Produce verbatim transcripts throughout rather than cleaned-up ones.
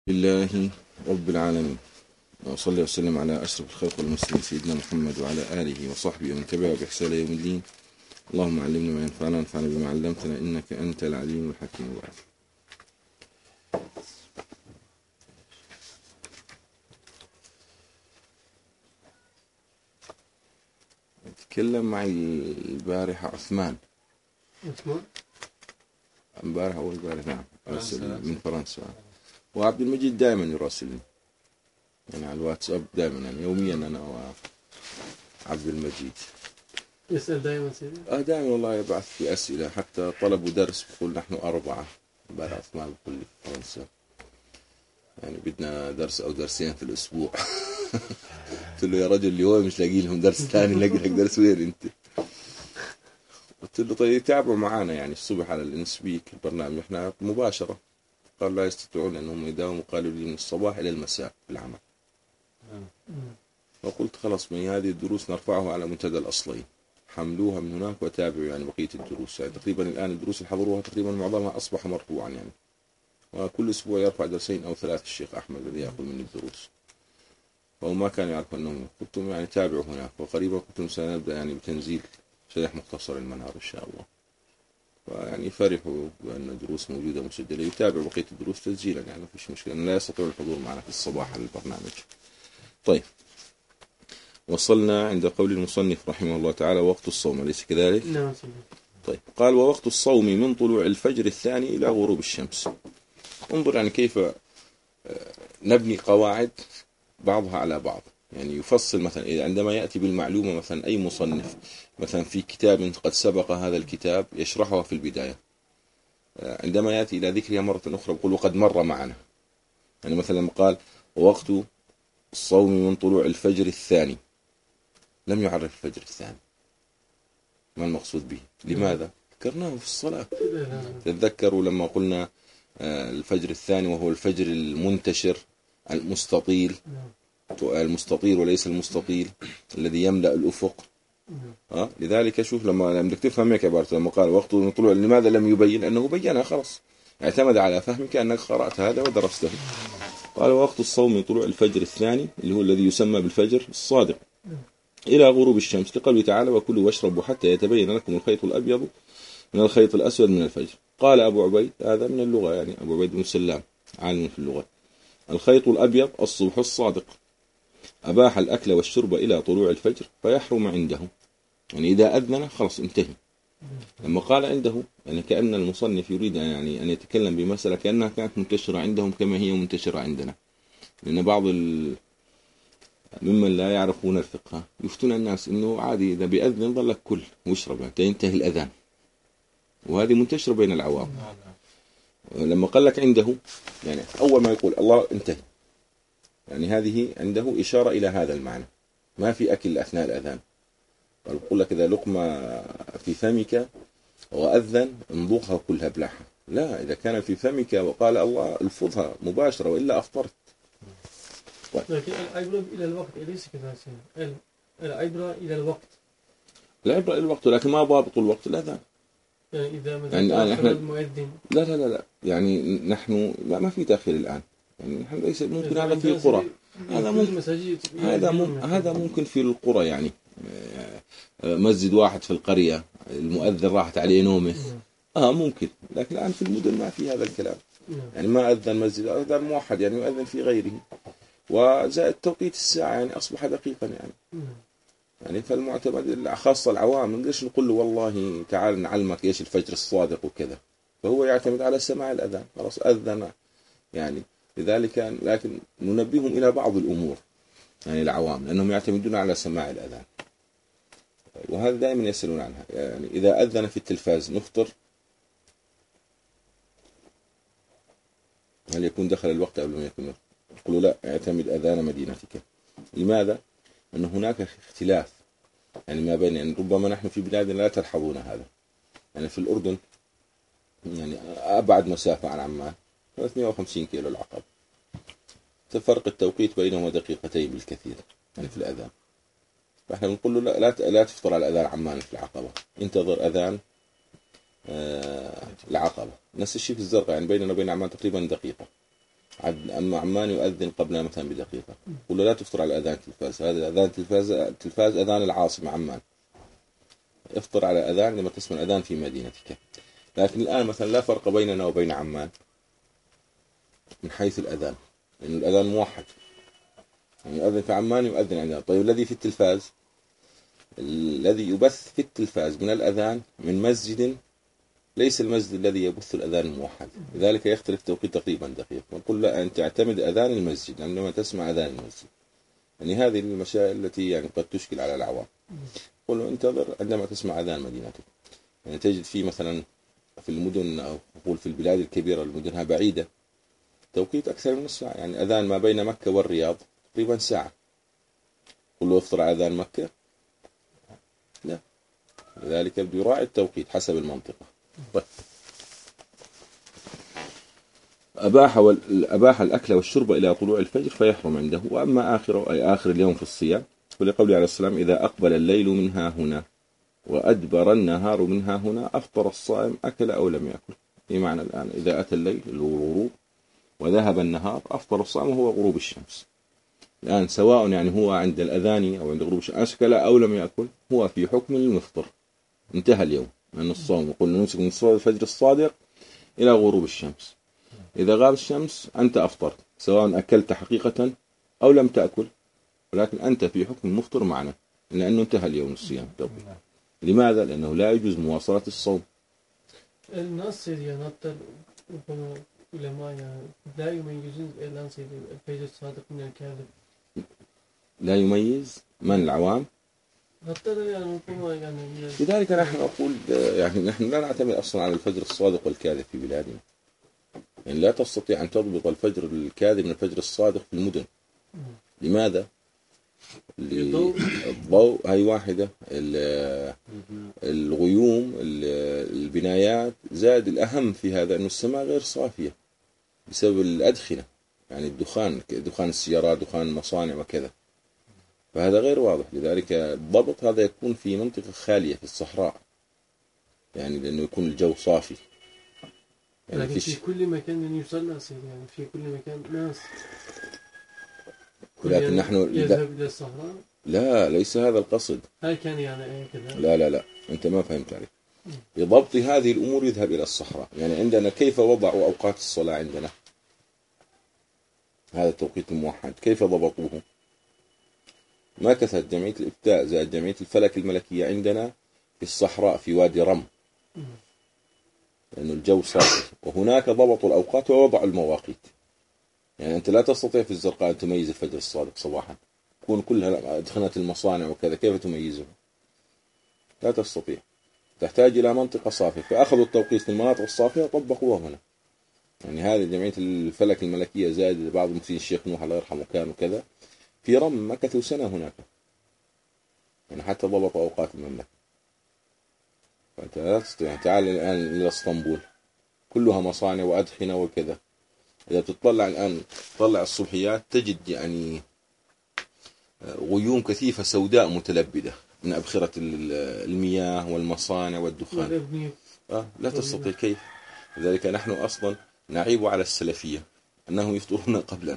لله رب العالمين، وصلى وسلم على أشرف الخلق والمرسلين سيدنا محمد وعلى آله وصحبه ومن تبعه بإحسان يوم الدين. اللهم علمنا ما ينفعنا وانفعنا بما علمتنا إنك أنت العليم الحكيم. بعد تكلم معي البارحة عثمان عثمان البارحة أول البارحة نعم أرسل من فرنسا، وعبد المجيد دائما يراسلني يعني على الواتساب دائما، يعني يوميا أنا وعبد المجيد يسأل دائما سيدي. اه دائما والله يبعث في أسئلة، حتى طلبوا درس بقول نحن أربعة. امبارح عثمان بقول لي في فرنسا يعني بدنا درس أو درسين في الأسبوع. قلت له يا رجل اللي هو مش لاقي لهم درس ثاني لاقي لك درس وين أنت؟ قلت له طيب يتابعوا معانا يعني الصبح على الانسبيك البرنامج احنا مباشرة. قال لا يستطيعون أنهم يداوموا، قالوا لي من الصباح إلى المساء في العمل. فقلت خلاص من هذه الدروس نرفعها على منتدى الأصلين، حملوها من هناك وتابعوا يعني بقية الدروس. يعني تقريبا الآن الدروس اللي حضروها تقريبا معظمها أصبح مرفوعا يعني، وكل أسبوع يرفع درسين أو ثلاث الشيخ أحمد الذي يأخذ من الدروس، وهو ما كان يعرف أنهم قلت يعني تابعوا هناك. وقريبا قلت سنبدأ يعني بتنزيل شرح مختصر المنهار إن شاء الله. ويعني فرحوا بأن الدروس موجودة مسجلة، يتابع بقية الدروس تسجيلا يعني ما فيش مشكلة، لا يستطيع الحضور معنا في الصباح على البرنامج. طيب وصلنا عند قول المصنف رحمه الله تعالى وقت الصوم، أليس كذلك؟ نعم سيدي. طيب قال ووقت الصوم من طلوع الفجر الثاني إلى غروب الشمس. انظر يعني كيف نبني قواعد بعضها على بعض، يعني يفصل مثلا إذا عندما يأتي بالمعلومة مثلا أي مصنف مثلا في كتاب قد سبق هذا الكتاب يشرحها في البداية، عندما يأتي إلى ذكرها مرة أخرى يقول وقد مر معنا. يعني مثلا لما قال ووقت الصوم من طلوع الفجر الثاني لم يعرف الفجر الثاني، ما المقصود به؟ لماذا؟ ذكرناه في الصلاة. تذكروا لما قلنا الفجر الثاني وهو الفجر المنتشر المستطيل، المستطيل وليس المستطيل الذي يملأ الأفق. ها لذلك شوف لما بدك تفهم هيك عبارته لما قال وقت طلوع، لماذا لم يبين؟ لأنه بينها خلاص، اعتمد على فهمك أنك قرأت هذا ودرسته. قال وقت الصوم من طلوع الفجر الثاني اللي هو الذي يسمى بالفجر الصادق إلى غروب الشمس، لقوله تعالى وكلوا واشربوا حتى يتبين لكم الخيط الأبيض من الخيط الأسود من الفجر. قال أبو عبيد هذا من اللغة، يعني أبو عبيد بن سلام عالم في اللغة، الخيط الأبيض الصبح الصادق، أباح الأكل والشرب إلى طلوع الفجر فيحرم عنده، يعني إذا أذن خلص انتهي. لما قال عنده يعني كأن المصنف يريد يعني أن يتكلم بمسألة كأنها كانت منتشرة عندهم كما هي منتشرة عندنا، لأن بعض ال... ممن لا يعرفون الفقه يفتون الناس إنه عادي إذا بيأذن ظلك كل واشرب حتى ينتهي الأذان، وهذه منتشرة بين العوام. لما قال لك عنده يعني أول ما يقول الله انتهي، يعني هذه عنده إشارة إلى هذا المعنى، ما في أكل أثناء الأذان. يقول لك إذا لقمة في فمك وأذن انضغها كلها بلحها، لا إذا كان في فمك وقال الله الفظها مباشرة وإلا أفطرت. طيب. لكن العبرة إلى الوقت أليس كذلك؟ العبرة إلى الوقت، العبرة إلى الوقت، لكن ما ضابط الوقت الأذان. يعني إذا مثلا يعني تأخر المؤذن لا لا لا لا يعني نحن لا ما في تأخير الآن، يعني نحن ليس ممكن هذا في القرى، هذا ممكن هذا ممكن هذا ممكن في القرى، يعني مسجد واحد في القرية المؤذن راحت عليه نومه اه ممكن، لكن الآن في المدن ما في هذا الكلام. يعني ما أذن مسجد أذن موحد يعني يؤذن في غيره، وزائد توقيت الساعة يعني أصبح دقيقا يعني. يعني فالمعتمد خاصة العوام ليش نقول له والله تعال نعلمك إيش الفجر الصادق وكذا، فهو يعتمد على سماع الأذان خلاص أذن يعني. لذلك لكن ننبههم إلى بعض الأمور يعني العوام لأنهم يعتمدون على سماع الأذان، وهذا دائما يسألون عنها. يعني إذا أذن في التلفاز نفطر، هل يكون دخل الوقت أو لم يكن؟ يقولوا لا اعتمد أذان مدينتك. لماذا؟ أن هناك اختلاف يعني ما بين، يعني ربما نحن في بلادنا لا تلحظون هذا، يعني في الأردن يعني أبعد مسافة عن عمان ثلاثمائة وخمسين كيلو العقبة، تفرق التوقيت بينهما دقيقتين بالكثير يعني في الأذان. فإحنا بنقول له لا لا لا تفطر على أذان عمان في العقبة، انتظر أذان آه العقبة. نفس الشيء في الزرقاء، يعني بيننا وبين عمان تقريبا دقيقة أما عمان يؤذن قبلها مثلا بدقيقة، قل له لا تفطر على أذان التلفاز، هذا أذان التلفاز التلفاز أذان العاصمة عمان، افطر على أذان لما تسمع الأذان في مدينتك. لكن الآن مثلا لا فرق بيننا وبين عمان من حيث الأذان، لأن الأذان موحد، يعني يؤذن في عمان يؤذن عندنا. طيب الذي في التلفاز، الذي يبث في التلفاز من الأذان من مسجد ليس المسجد الذي يبث الأذان الموحد، لذلك يختلف توقيت تقريبا دقيق. نقول لا، أن تعتمد أذان المسجد عندما تسمع أذان المسجد. يعني هذه المسائل التي يعني قد تشكل على العوام. قل له انتظر عندما تسمع أذان مدينتك. يعني تجد في مثلا في المدن أو نقول في البلاد الكبيرة المدنها بعيدة توقيت أكثر من ساعة، يعني أذان ما بين مكة والرياض تقريبا ساعة. قل له افطر على أذان مكة، لا، لذلك بده يراعي التوقيت حسب المنطقة. طيب. أباح, أباح الأكل والشرب إلى طلوع الفجر فيحرم عنده، وأما آخر أي آخر اليوم في الصيام ولقوله عليه السلام إذا أقبل الليل منها هنا وأدبر النهار منها هنا أفطر الصائم أكل أو لم يأكل. بمعنى الآن إذا أتى الليل الغروب وذهب النهار أفطر الصائم وهو غروب الشمس. الآن سواء يعني هو عند الأذان أو عند غروب الشمس أكل أو لم يأكل هو في حكم المفطر، انتهى اليوم من الصوم. وقلنا نمسك من الفجر الصادق إلى غروب الشمس. إذا غاب الشمس أنت أفطرت، سواء أكلت حقيقة أو لم تأكل، ولكن أنت في حكم المفطر معنا لأنه انتهى اليوم الصيام. لماذا؟ لأنه لا يجوز مواصلة الصوم. الناس يعني حتى العلماء يعني لا يميزون الآن الفجر الصادق من الكاذب. لا يميز من العوام؟ حتى يعني يعني لذلك نحن نقول يعني نحن لا نعتمد أصلا على الفجر الصادق والكاذب في بلادنا. يعني لا تستطيع أن تضبط الفجر الكاذب من الفجر الصادق في المدن. لماذا؟ الضوء هي واحدة، الغيوم، البنايات، زاد الأهم في هذا أن السماء غير صافية بسبب الأدخنة، يعني الدخان، دخان السيارات، دخان المصانع وكذا، فهذا غير واضح. لذلك الضبط هذا يكون في منطقة خالية في الصحراء، يعني لأنه يكون الجو صافي. يعني لكن في كل مكان من يصلى سيد، يعني في كل مكان ناس، لكن نحن يذهب إلى الصحراء. لا، ليس هذا القصد. هل كان يعني كذا؟ لا لا لا، أنت ما فهمت عليه. بضبط هذه الأمور يذهب إلى الصحراء. يعني عندنا كيف وضعوا أوقات الصلاة عندنا؟ هذا التوقيت الموحد كيف ضبطوه؟ ما كثرت جمعية الإفتاء زائد جمعية الفلك الملكية عندنا في الصحراء في وادي رم، لأنه الجو صافي، وهناك ضبطوا الأوقات ووضعوا المواقيت. يعني أنت لا تستطيع في الزرقاء أن تميز الفجر الصادق صباحا، تكون كلها أدخنت المصانع وكذا، كيف تميزه؟ لا تستطيع، تحتاج إلى منطقة صافية، فأخذوا التوقيت في المناطق الصافية وطبقوها هنا. يعني هذه جمعية الفلك الملكية زائد بعض المفتين الشيخ نوح الله يرحمه كانوا كذا في رم، مكثوا سنة هناك، يعني حتى ضبطوا أوقات المملكة. فأنت لا تستطيع. تعال الآن إلى اسطنبول كلها مصانع وأدخنة وكذا، إذا تطلع الآن تطلع الصبحيات تجد يعني غيوم كثيفة سوداء متلبدة من أبخرة المياه والمصانع والدخان. آه لا تستطيع كيف. لذلك نحن أصلا نعيب على السلفية أنهم يفطرون قبلا،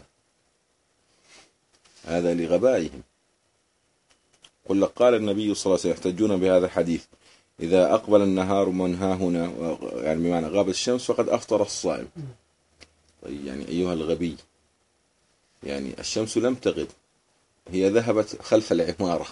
هذا لغبائهم. قل لك قال النبي صلى الله عليه وسلم يحتجون بهذا الحديث إذا أقبل النهار من ها هنا، يعني بمعنى غاب الشمس فقد أفطر الصائم. طيب يعني أيها الغبي، يعني الشمس لم تغب، هي ذهبت خلف العمارة،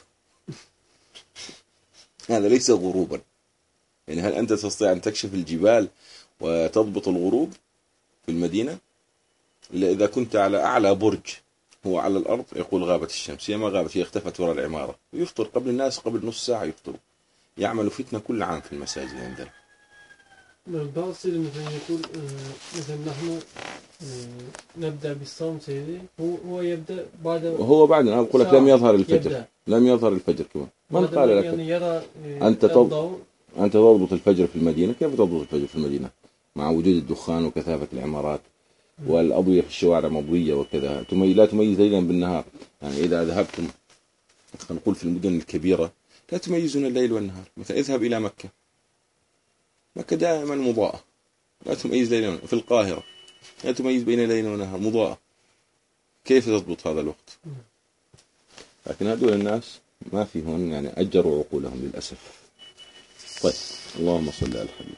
هذا ليس غروبا. يعني هل أنت تستطيع أن تكشف الجبال وتضبط الغروب في المدينة؟ إلا إذا كنت على أعلى برج هو على الأرض يقول غابت الشمس، هي ما غابت، هي اختفت وراء العمارة، ويفطر قبل الناس قبل نص ساعة يفطروا. يعمل فتنة كل عام في المساجد عندنا. البعض مثلا يقول مثلا نحن نبدأ بالصوم سيدي، هو هو يبدأ بعد وهو بعد أنا أقول لك لم يظهر الفجر يبدأ. لم يظهر الفجر كمان. من قال لك يعني يرى أنت تض... أنت تضبط الفجر في المدينة؟ كيف تضبط الفجر في المدينة مع وجود الدخان وكثافة العمارات والأضوية في الشوارع مضوية وكذا؟ تمي... لا تميز ليلا بالنهار. يعني إذا ذهبتم نقول في المدن الكبيرة لا تميزون الليل والنهار. مثلا اذهب إلى مكة، مكة دائما مضاءة، لا تميز ليلا. في القاهرة لا تميز بين ليل ونهار، مضاءة، كيف تضبط هذا الوقت؟ لكن هذول الناس ما فيهم يعني أجروا عقولهم للأسف. طيب اللهم صل على الحبيب.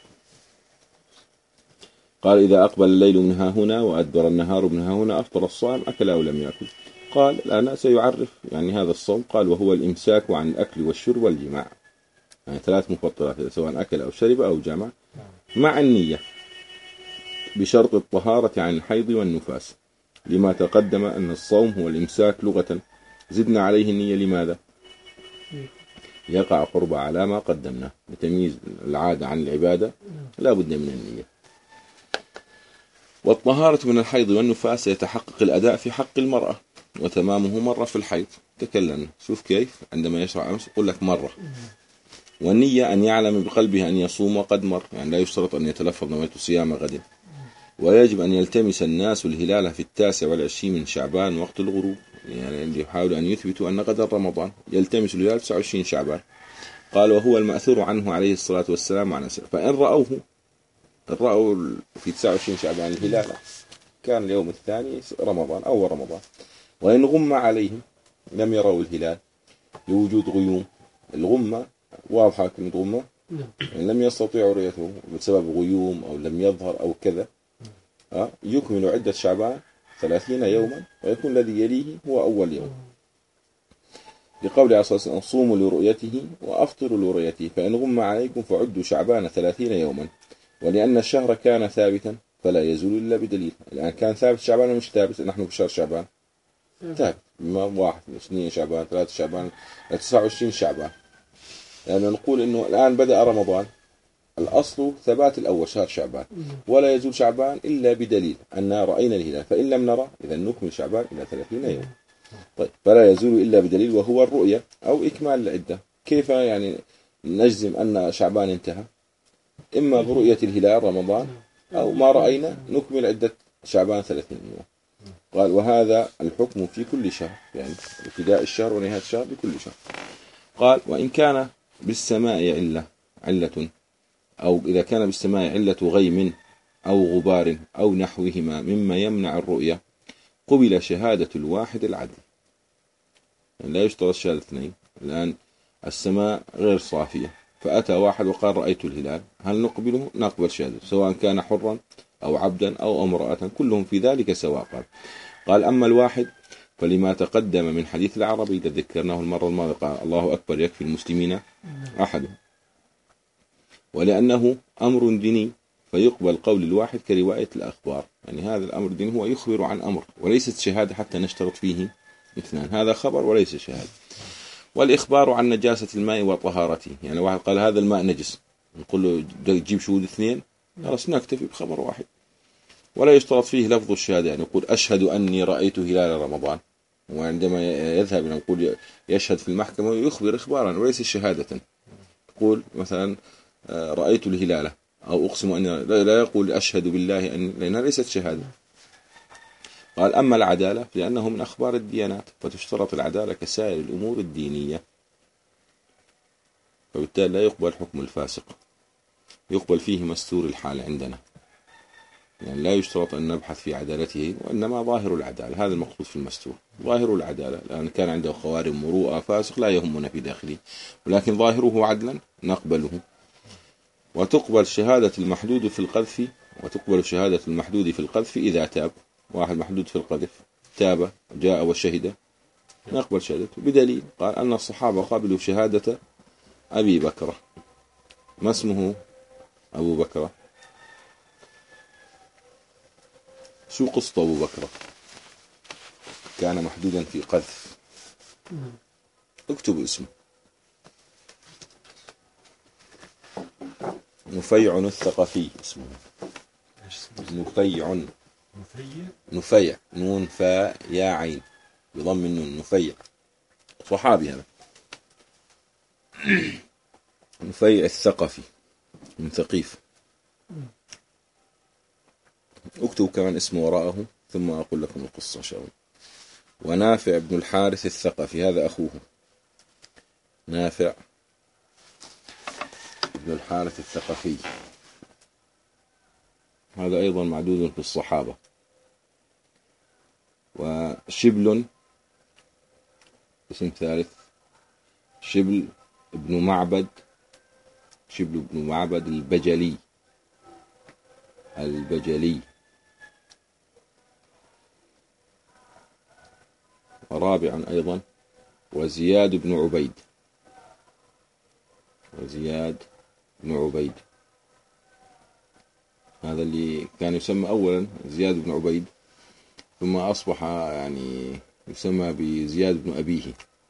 قال إذا أقبل الليل من ها هنا وأدبر النهار من ها هنا أفطر الصائم أكل أو لم يأكل. قال الآن سيعرف يعني هذا الصوم. قال وهو الإمساك عن الأكل والشرب والجماع، يعني ثلاث مفطرات سواء أكل أو شرب أو جمع، مع النية بشرط الطهارة عن الحيض والنفاس، لما تقدم أن الصوم هو الإمساك لغة، زدنا عليه النية لماذا؟ يقع قرب على ما قدمناه، لتمييز العادة عن العبادة لا بد من النية. والطهارة من الحيض والنفاس يتحقق الأداء في حق المرأة، وتمامه مرة في الحيض. تكلمنا شوف كيف عندما يشرع أمس يقول لك مرة. والنية أن يعلم بقلبه أن يصوم وقد مر، يعني لا يشترط أن يتلفظ نويت صيام غد. ويجب أن يلتمس الناس الهلال في التاسع والعشرين من شعبان وقت الغروب، يعني يحاول أن يثبتوا أن غدا رمضان، يلتمس الهلال تسعة وعشرين شعبان. قال وهو المأثور عنه عليه الصلاة والسلام عن سنة. فإن رأوه إن رأوا في تسعة وعشرين شعبان الهلال كان اليوم الثاني رمضان أول رمضان. وإن غم عليهم لم يروا الهلال لوجود غيوم، الغمة واضحة كلمة غمة، يعني لم يستطيعوا رؤيته بسبب غيوم أو لم يظهر أو كذا، يكمل عدة شعبان ثلاثين يوما، ويكون الذي يليه هو أول يوم، لقول عليه الصلاة والسلام صوموا لرؤيته وأفطروا لرؤيته، فإن غم عليكم فعدوا شعبان ثلاثين يوما. ولأن الشهر كان ثابتا فلا يزول إلا بدليل. الآن كان ثابت شعبان مش ثابت، نحن في شهر شعبان ثابت، ما واحد اثنين شعبان ثلاثة شعبان تسعة وعشرين شعبان، لأن يعني نقول إنه الآن بدأ رمضان، الأصل ثبات الأول شهر شعبان، ولا يزول شعبان إلا بدليل أن رأينا الهلال، فإن لم نرى إذا نكمل شعبان إلى ثلاثين يوم. طيب فلا يزول إلا بدليل وهو الرؤية أو إكمال العدة. كيف يعني نجزم أن شعبان انتهى؟ إما برؤية الهلال رمضان أو ما رأينا نكمل عدة شعبان ثلاثين يوم. قال وهذا الحكم في كل شهر، يعني ابتداء الشهر ونهاية الشهر بكل شهر. قال وإن كان بالسماء علة علة أو إذا كان بالسماء علة غيم أو غبار أو نحوهما مما يمنع الرؤية قبل شهادة الواحد العدل، يعني لا يشترط شهادة اثنين. الآن السماء غير صافية فأتى واحد وقال رأيت الهلال، هل نقبله؟ نقبل شهادته سواء كان حرا أو عبدا أو امرأة، كلهم في ذلك سواء. قال, قال أما الواحد فلما تقدم من حديث العربي الذي ذكرناه المرة الماضية قال الله أكبر يكفي المسلمين أحدهم، ولأنه أمر ديني فيقبل قول الواحد كرواية الأخبار، يعني هذا الأمر الديني هو يخبر عن أمر وليست شهادة حتى نشترط فيه اثنان، هذا خبر وليس شهادة. والإخبار عن نجاسة الماء وطهارته، يعني واحد قال هذا الماء نجس نقول له جيب شهود اثنين، خلاص نكتفي بخبر واحد، ولا يشترط فيه لفظ الشهادة، يعني يقول أشهد أني رأيت هلال رمضان، وعندما يذهب نقول يشهد في المحكمة يخبر إخبارا وليس شهادة. يقول مثلا رأيت الهلال أو أقسم أني، لا يقول أشهد بالله أن، لأنها ليست شهادة. قال أما العدالة لأنه من أخبار الديانات فتشترط العدالة كسائر الأمور الدينية، فبالتالي لا يقبل حكم الفاسق، يقبل فيه مستور الحال عندنا، يعني لا يشترط أن نبحث في عدالته، وإنما ظاهر العدالة، هذا المقصود في المستور، ظاهر العدالة، لأن كان عنده خوارم مروءة فاسق لا يهمنا في داخله، ولكن ظاهره عدلا نقبله. وتقبل شهادة المحدود في القذف، وتقبل شهادة المحدود في القذف إذا تاب، واحد محدود في القذف تاب جاء وشهد نقبل شهادته بدليل. قال أن الصحابة قبلوا شهادة أبي بكر. ما اسمه أبو بكر؟ شو قصة أبو بكر؟ كان محدودا في قذف، اكتب اسمه نفيع الثقفي، اسمه نفيع نفيع نون فا يا عين بضم النون، نفيع صحابي هذا نفيع الثقفي من ثقيف. اكتب كمان اسمه وراءه ثم أقول لكم القصة إن شاء الله. ونافع بن الحارث الثقفي هذا أخوه، نافع بن الحارث الثقفي هذا أيضا معدود في الصحابة. وشبل اسم ثالث، شبل ابن معبد، شبل ابن معبد البجلي، البجلي. ورابعا أيضا وزياد بن عبيد، وزياد بن عبيد هذا اللي كان يسمى أولا زياد بن عبيد، ثم أصبح يعني يسمى بزياد بن أبيه،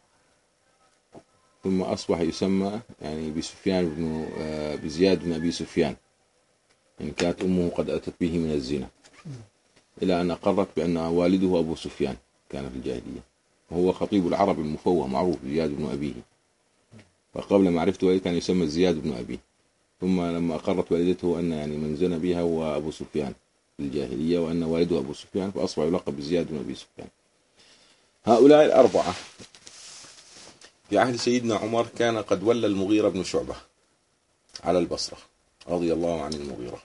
ثم أصبح يسمى يعني بسفيان بن بزياد بن أبي سفيان، يعني كانت أمه قد أتت به من الزنا، إلى أن أقرت بأن والده أبو سفيان كان في الجاهلية، وهو خطيب العرب المفوه معروف زياد بن أبيه. فقبل معرفته كان يسمى زياد بن أبيه، ثم لما أقرت والدته أن يعني من زنى بها هو أبو سفيان في الجاهلية، وأن والده أبو سفيان، فأصبح يلقب بزياد بن أبي سفيان. هؤلاء الأربعة في عهد سيدنا عمر كان قد ولى المغيرة بن شعبة على البصرة رضي الله عن المغيرة،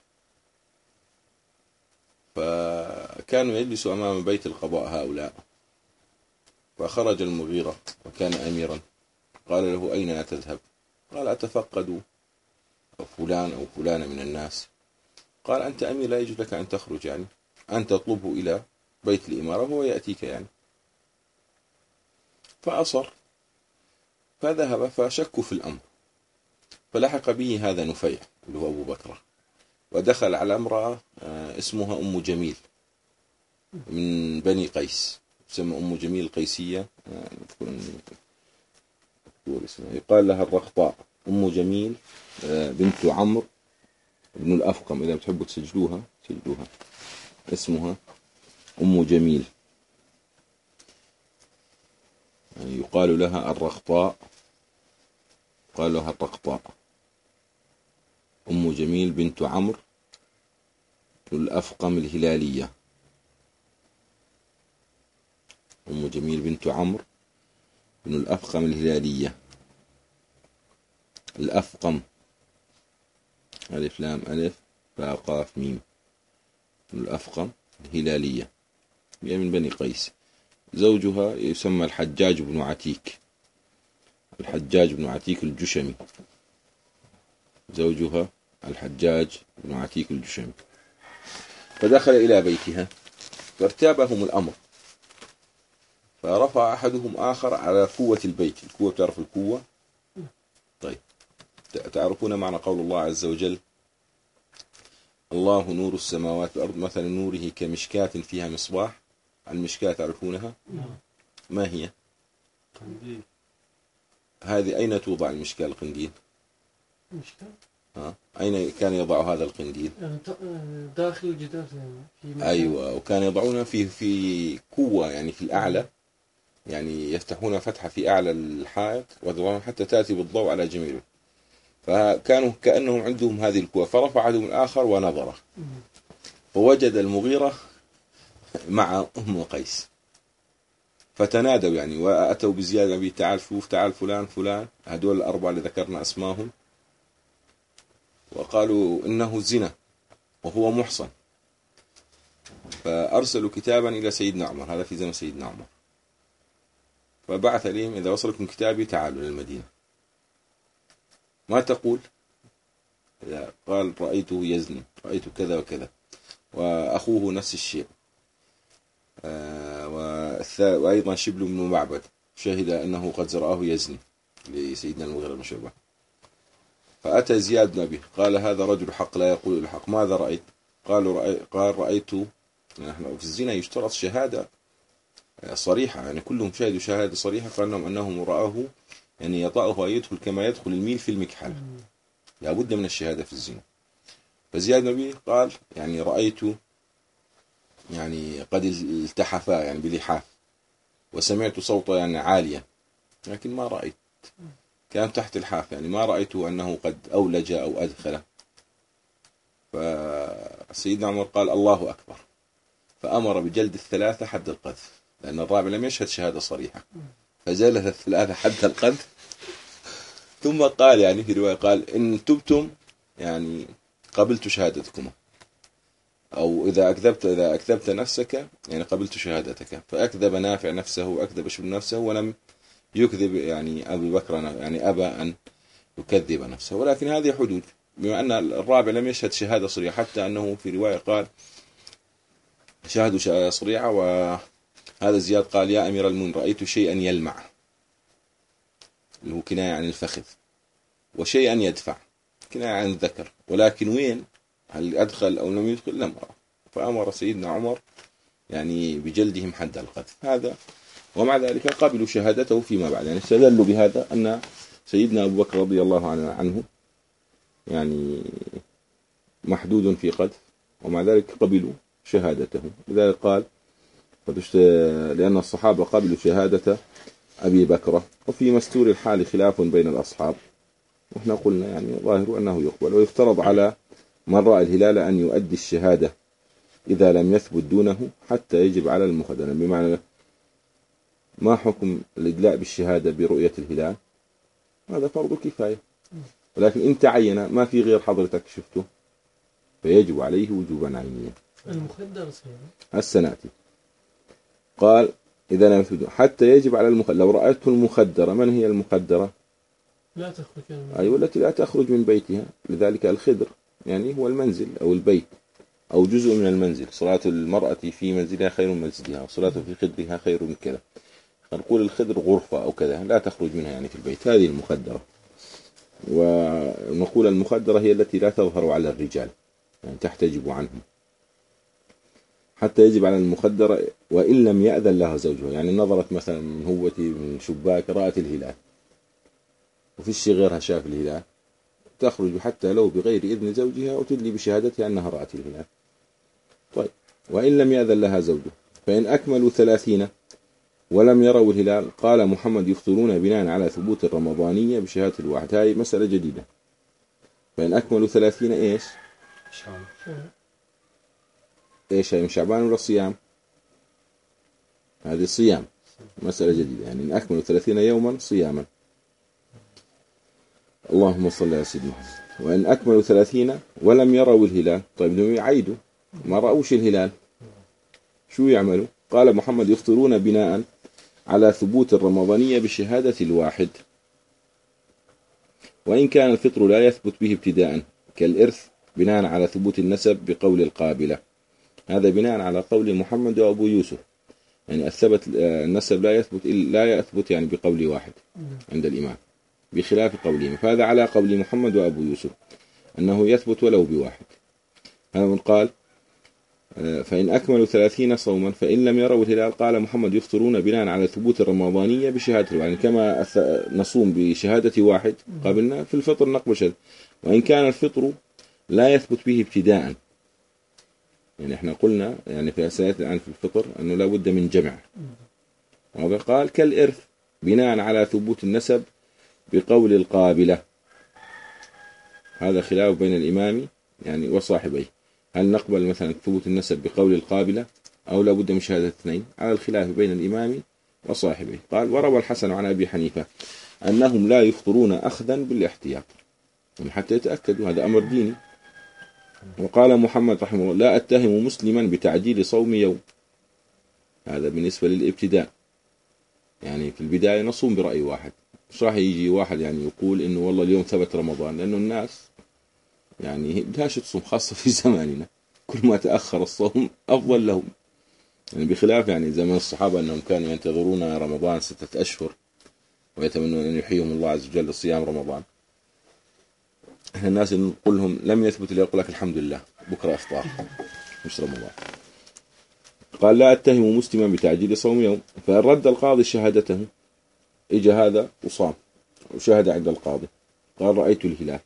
فكانوا يجلسوا أمام بيت القضاء هؤلاء، فخرج المغيرة وكان أميرا، قال له أين تذهب؟ قال أتفقد فلان أو فلانة من الناس. قال أنت أمير لا يجوز لك أن تخرج، يعني أنت تطلبه إلى بيت الإمارة وهو يأتيك يعني. فأصر، فذهب، فشكوا في الأمر، فلحق به هذا نفيع اللي هو أبو بكر، ودخل على امرأة اسمها أم جميل من بني قيس، تسمى أم جميل القيسية، يقال لها الرخطاء، أم جميل بنت عمرو بن الأفقم، إذا بتحبوا تسجلوها سجلوها، اسمها أم جميل، يعني يقال لها الرخطاء، قال لها الرخطاء، أم جميل بنت عمرو بن الأفقم الهلالية، أم جميل بنت عمرو بن الأفقم الهلالية، الأفقم ألف لام ألف باء قاف ميم، بن الأفقم الهلالية، هي من بني قيس. زوجها يسمى الحجاج بن عتيك، الحجاج بن عتيك الجشمي، زوجها الحجاج بن عتيك الجشمي. فدخل إلى بيتها فارتابهم الأمر، فرفع أحدهم آخر على قوة البيت. القوة تعرف القوة؟ طيب، تعرفون معنى قول الله عز وجل الله نور السماوات والأرض مثل نوره كمشكاة فيها مصباح؟ المشكاة تعرفونها؟ ما هي؟ قنديل. هذه أين توضع المشكاة القنديل؟ مشكاة؟ ها؟ أين كان يضع هذا القنديل؟ داخل الجدار في أيوة، وكان يضعونها في في قوة يعني في الأعلى، يعني يفتحون فتحة في أعلى الحائط ويضعونها حتى تأتي بالضوء على جميله. فكانوا كأنهم عندهم هذه القوة، فرفع عدو الآخر ونظره، فوجد المغيرة مع أم قيس، فتنادوا يعني وأتوا بزياد أبي تعال شوف تعال فلان فلان، هدول الأربعة اللي ذكرنا أسماهم، وقالوا إنه زنا وهو محصن. فأرسلوا كتابا إلى سيدنا عمر، هذا في زمن سيدنا عمر، فبعث إليهم إذا وصلكم كتابي تعالوا للمدينة. ما تقول؟ قال رأيته يزني، رأيت كذا وكذا، وأخوه نفس الشيء، وأيضا شبل بن معبد شهد أنه قد رآه يزني لسيدنا المغيرة بن شعبة. فأتى زياد بن أبيه قال هذا رجل حق لا يقول الحق، ماذا رأيت؟ قالوا رأي قال رأيت، نحن في الزنا يشترط شهادة صريحة، يعني كلهم شهدوا شهادة صريحة، قال لهم أنهم رآه يعني يطأه ويدخل كما يدخل الميل في المكحل، لابد من الشهادة في الزنا. فزياد بن أبيه قال يعني رأيت يعني قد التحفا يعني بلحاف، وسمعت صوتا يعني عاليا، لكن ما رأيت، كان تحت الحاف، يعني ما رأيت أنه قد أولج أو أدخل. فسيدنا عمر قال الله أكبر، فأمر بجلد الثلاثة حد القذف، لأن الرابع لم يشهد شهادة صريحة، فجلد الثلاثة حد القذف. ثم قال يعني في رواية قال إن تبتم يعني قبلت شهادتكم، أو إذا أكذبت إذا أكذبت نفسك يعني قبلت شهادتك. فأكذب نافع نفسه وأكذب شبل نفسه ولم يكذب يعني أبي بكر يعني أبى أن يكذب نفسه، ولكن هذه حدود. بما أن الرابع لم يشهد شهادة صريحة، حتى أنه في رواية قال شهدوا شهادة صريحة، وهذا زياد قال يا أمير المؤمنين رأيت شيئا يلمع، اللي هو كناية عن الفخذ، وشيئا يدفع كناية عن الذكر، ولكن وين هل أدخل أو لم يدخل لم أرى. فأمر سيدنا عمر يعني بجلدهم حد القذف. هذا ومع ذلك قبلوا شهادته فيما بعد، يعني استدلوا بهذا أن سيدنا أبو بكر رضي الله عنه يعني محدود في قذف، ومع ذلك قبلوا شهادته. لذلك قال لأن الصحابة قبلوا شهادة أبي بكر. وفي مستور الحال خلاف بين الأصحاب، وإحنا قلنا يعني ظاهر أنه يقبل. ويفترض على من رأى الهلال أن يؤدي الشهادة إذا لم يثبت دونه حتى يجب على المخدرة. بمعنى ما حكم الإدلاء بالشهادة برؤية الهلال؟ هذا فرض كفاية، ولكن إن تعين ما في غير حضرتك شفته فيجب عليه وجوبا عينيا. المخدر السناتي قال إذا لم يثبت حتى يجب على المخدرة. لو رأيته المخدرة، من هي المخدرة؟ لا تخرج من أيوة التي لا تخرج من بيتها. لذلك الخدر يعني هو المنزل أو البيت أو جزء من المنزل. صلاة المرأة في منزلها خير من مسجدها، وصلاة في خدرها خير من كذا. نقول الخدر غرفة أو كذا لا تخرج منها يعني في البيت، هذه المخدرة. ونقول المخدرة هي التي لا تظهر على الرجال، يعني تحتجب عنهم حتى يجب على المخدرة وإن لم يأذن لها زوجها. يعني نظرت مثلا من هوتي من شباك رأت الهلال وفيش غيرها شاف الهلال، تخرج حتى لو بغير إذن زوجها وتدلي بشهادتها أنها رأت الهلال. طيب وإن لم يأذن لها زوجها فإن أكملوا ثلاثين ولم يروا الهلال قال محمد يفطرون بناء على ثبوت الرمضانية بشهادة الواحد. هاي مسألة جديدة. فإن أكملوا ثلاثين إيش شعبان إيش هاي من شعبان ولا الصيام؟ هذه الصيام مسألة جديدة. يعني إن أكملوا ثلاثين يوما صياما. اللهم صل على سيدنا محمد. وإن أكملوا ثلاثين ولم يروا الهلال، طيب بدهم يعيدوا ما رأوش الهلال شو يعملوا؟ قال محمد يفطرون بناء على ثبوت الرمضانية بشهادة الواحد، وإن كان الفطر لا يثبت به ابتداء كالإرث بناء على ثبوت النسب بقول القابلة. هذا بناء على قول محمد وأبو يوسف، يعني الثبت النسب لا يثبت لا يثبت يعني بقول واحد عند الإمام بخلاف قولهم. فهذا على قول محمد وأبو يوسف أنه يثبت ولو بواحد. هذا من قال فإن أكملوا ثلاثين صوما فإن لم يروا الهلال قال محمد يفطرون بناء على ثبوت الرمضانية بشهادة الواحد. يعني كما نصوم بشهادة واحد قبلنا في الفطر نقبل شهادة. وإن كان الفطر لا يثبت به ابتداء، يعني احنا قلنا يعني في أسئلة الآن في الفطر أنه لا بد من جمع. وهذا قال كالإرث بناء على ثبوت النسب بقول القابلة. هذا خلاف بين الإمام يعني وصاحبيه، هل نقبل مثلا ثبوت النسب بقول القابلة أو لا بد من شهادة اثنين؟ على الخلاف بين الإمام وصاحبيه. قال وروى الحسن عن أبي حنيفة أنهم لا يفطرون أخذا بالاحتياط، يعني حتى يتأكدوا هذا أمر ديني. وقال محمد رحمه الله لا أتهم مسلما بتعجيل صوم يوم. هذا بالنسبة للابتداء، يعني في البداية نصوم برأي واحد، مش راح يجي واحد يعني يقول إنه والله اليوم ثبت رمضان، لأنه الناس يعني بدهاش تصوم، خاصة في زماننا كل ما تأخر الصوم أفضل لهم. يعني بخلاف يعني زمان الصحابة أنهم كانوا ينتظرون رمضان ستة أشهر ويتمنون أن يحييهم الله عز وجل صيام رمضان. احنا الناس نقول لهم لم يثبت لي، يقول لك الحمد لله بكرة إفطار مش رمضان. قال لا أتهم مسلما بتعجيل صوم يوم، فإن رد القاضي شهادته إجا هذا وصام وشهد عند القاضي قال رأيت الهلال،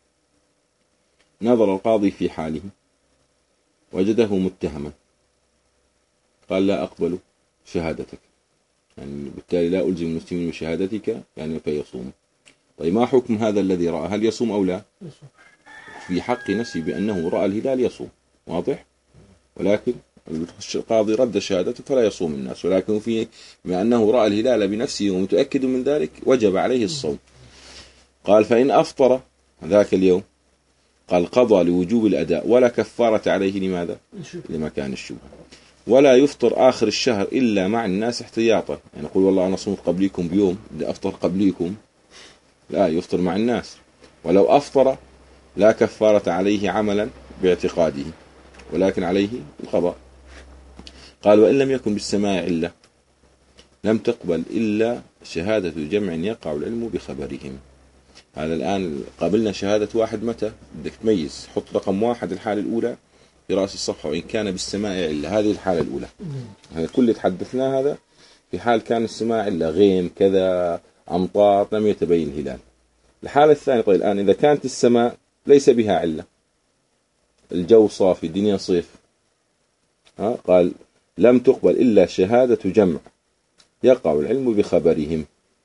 نظر القاضي في حاله وجده متهما قال لا أقبل شهادتك، يعني بالتالي لا ألزم المسلمين بشهادتك يعني فيصوم. طيب ما حكم هذا الذي رأى؟ هل يصوم أو لا؟ في حق نفسه بأنه رأى الهلال يصوم، واضح؟ ولكن القاضي رد شهادته فلا يصوم الناس، ولكن في بأنه رأى الهلال بنفسه ومتأكد من ذلك وجب عليه الصوم. قال فإن أفطر ذاك اليوم قال قضى لوجوب الأداء ولا كفارة عليه. لماذا؟ نشوف. لمكان الشبهة. ولا يفطر آخر الشهر إلا مع الناس احتياطا، يعني يقول والله أنا صمت قبليكم بيوم بدي أفطر قبليكم، لا، يفطر مع الناس. ولو أفطر لا كفارة عليه عملا باعتقاده، ولكن عليه القضاء. قال وإن لم يكن بالسماع إلا لم تقبل إلا شهادة جمع يقع العلم بخبرهم. هذا الآن قابلنا شهادة واحد، متى بدك تميز حط رقم واحد الحالة الأولى في رأس الصفحة، وإن كان بالسماع إلا، هذه الحالة الأولى. هذا كل اللي تحدثناه هذا في حال كان السماع إلا غيم كذا أمطار لم يتبين الهلال. الحالة الثانية، طيب الآن إذا كانت السماء ليس بها علة، الجو صافي الدنيا صيف، ها قال لم تقبل إلا شهادة جمع يقع العلم بخبرهم.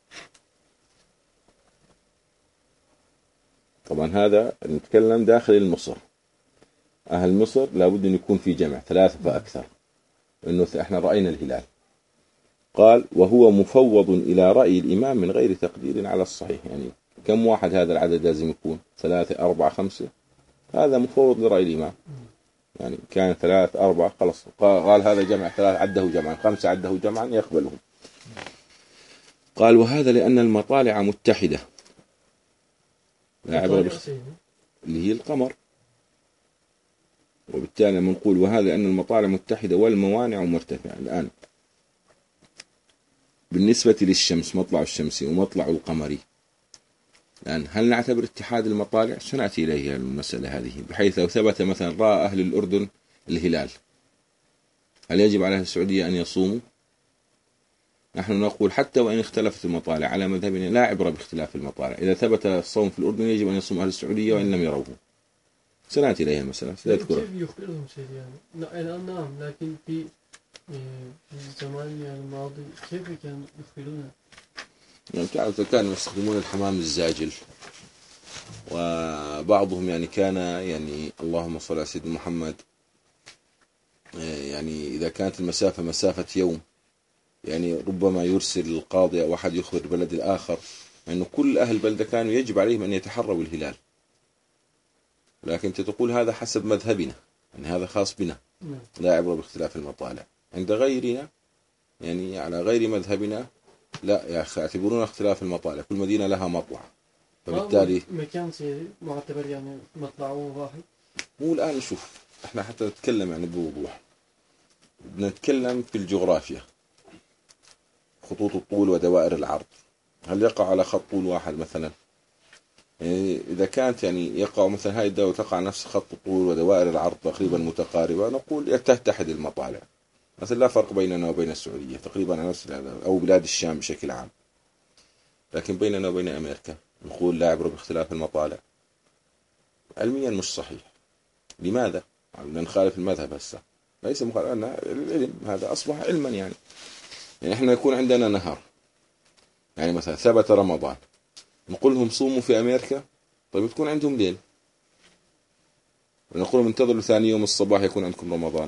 طبعا هذا نتكلم داخل مصر، أهل مصر لابد أن يكون في جمع ثلاثة فأكثر، إنه احنا رأينا الهلال. قال وهو مفوض إلى رأي الإمام من غير تقدير على الصحيح، يعني كم واحد هذا العدد لازم يكون؟ ثلاثة أربعة خمسة، هذا مفوض لرأي الإمام. يعني كان ثلاث أربعة خلص، قال هذا جمع ثلاث عده جمعا، خمسة عده جمعا يقبلهم. قال وهذا لأن المطالع متحدة، لا عبرة بخ... اللي هي القمر، وبالتالي نقول وهذا لأن المطالع متحدة والموانع مرتفعة. الآن بالنسبة للشمس مطلع الشمسي ومطلع القمري، الآن هل نعتبر اتحاد المطالع؟ سنأتي إليها المسألة هذه، بحيث لو ثبت مثلا رأى أهل الأردن الهلال، هل يجب على السعودية أن يصوموا؟ نحن نقول حتى وإن اختلفت المطالع على مذهبنا لا عبرة باختلاف المطالع، إذا ثبت الصوم في الأردن يجب أن يصوم أهل السعودية وإن لم يروه. سنأتي إليها المسألة سنذكرها. كيف يخبرهم شيء يعني؟ الآن نعم، لكن في في الزمان يعني الماضي كيف كانوا يخبرونه؟ يعني تعرف كانوا يستخدمون الحمام الزاجل، وبعضهم يعني كان يعني اللهم صل على سيدنا محمد، يعني إذا كانت المسافة مسافة يوم يعني ربما يرسل القاضي أو أحد يخبر البلد الآخر، لأنه يعني كل أهل بلدة كانوا يجب عليهم أن يتحروا الهلال. لكن أنت تقول هذا حسب مذهبنا، يعني هذا خاص بنا، لا عبرة باختلاف المطالع. عند غيرنا يعني على غير مذهبنا لا يا أخي اعتبرونا اختلاف المطالع، كل مدينة لها مطلع، فبالتالي مكان سيري معتبر يعني مطلعه واحد. مو الآن نشوف احنا حتى نتكلم يعني بوضوح، بنتكلم في الجغرافيا، خطوط الطول ودوائر العرض، هل يقع على خط طول واحد مثلا؟ يعني إذا كانت يعني يقع مثلا هاي الدولة تقع نفس خط الطول ودوائر العرض تقريبا متقاربة، نقول تتحد المطالع. مثلا لا فرق بيننا وبين السعودية، تقريبا نفس أو بلاد الشام بشكل عام. لكن بيننا وبين أمريكا نقول لا عبرة باختلاف المطالع، علميا مش صحيح. لماذا؟ بدنا نخالف المذهب هسه، ليس مخالفة، العلم هذا أصبح علما. يعني يعني إحنا يكون عندنا نهر، يعني مثلا ثبت رمضان، نقول لهم صوموا في أمريكا، طيب تكون عندهم ليل، ونقول لهم انتظروا ثاني يوم الصباح يكون عندكم رمضان.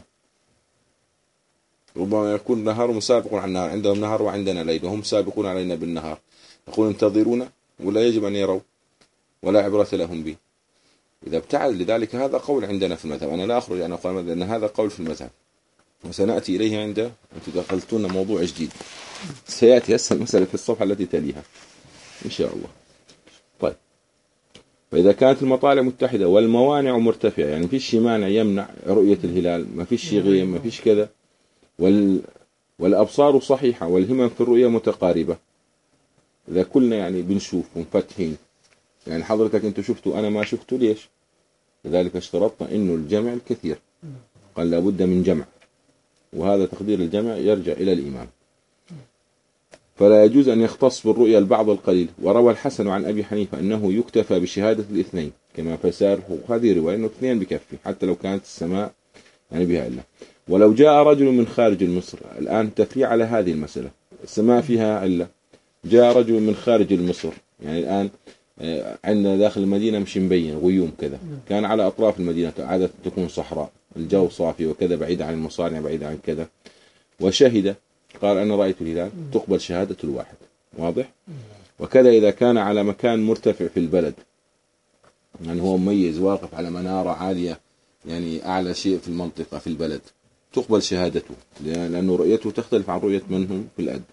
ربما يكون نهار مسابقون عن النهار، عندهم نهار وعندنا ليل وهم سابقون علينا بالنهار، نقول انتظرونا ولا يجب أن يروا ولا عبرة لهم به. إذا ابتعد لذلك هذا قول عندنا في المذهب، أنا لا أخرج أن أقول أن هذا قول في المذهب، وسنأتي إليه عند أنتم دخلتونا موضوع جديد سيأتي هسه المسألة في الصفحة التي تليها إن شاء الله. طيب فإذا كانت المطالع متحدة والموانع مرتفعة، يعني فيش مانع يمنع رؤية الهلال، ما فيش غيم، ما فيش كذا، وال والأبصار صحيحة والهمم في الرؤية متقاربة، إذا كلنا يعني بنشوف ومفتحين، يعني حضرتك أنت شفته أنا ما شفته، ليش؟ لذلك اشترطنا إنه الجمع الكثير، قال لابد من جمع، وهذا تقدير الجمع يرجع إلى الإمام. فلا يجوز أن يختص بالرؤيا البعض القليل. وروى الحسن عن أبي حنيفة أنه يكتفى بشهادة الاثنين كما في سائر الحقوق، هذه رواية أنه اثنين بكفي حتى لو كانت السماء يعني بها إلا. ولو جاء رجل من خارج مصر، الآن تفريع على هذه المسألة، السماء فيها إلا، جاء رجل من خارج مصر، يعني الآن عندنا داخل المدينة مش مبين غيوم كذا، كان على أطراف المدينة عادة تكون صحراء، الجو صافي وكذا، بعيد عن المصانع بعيد عن كذا، وشهد قال أنا رأيت الهلال، تقبل شهادة الواحد، واضح؟ وكذا إذا كان على مكان مرتفع في البلد، يعني هو مميز واقف على منارة عالية، يعني أعلى شيء في المنطقة في البلد، تقبل شهادته لأنه رؤيته تختلف عن رؤية من هم في الأرض.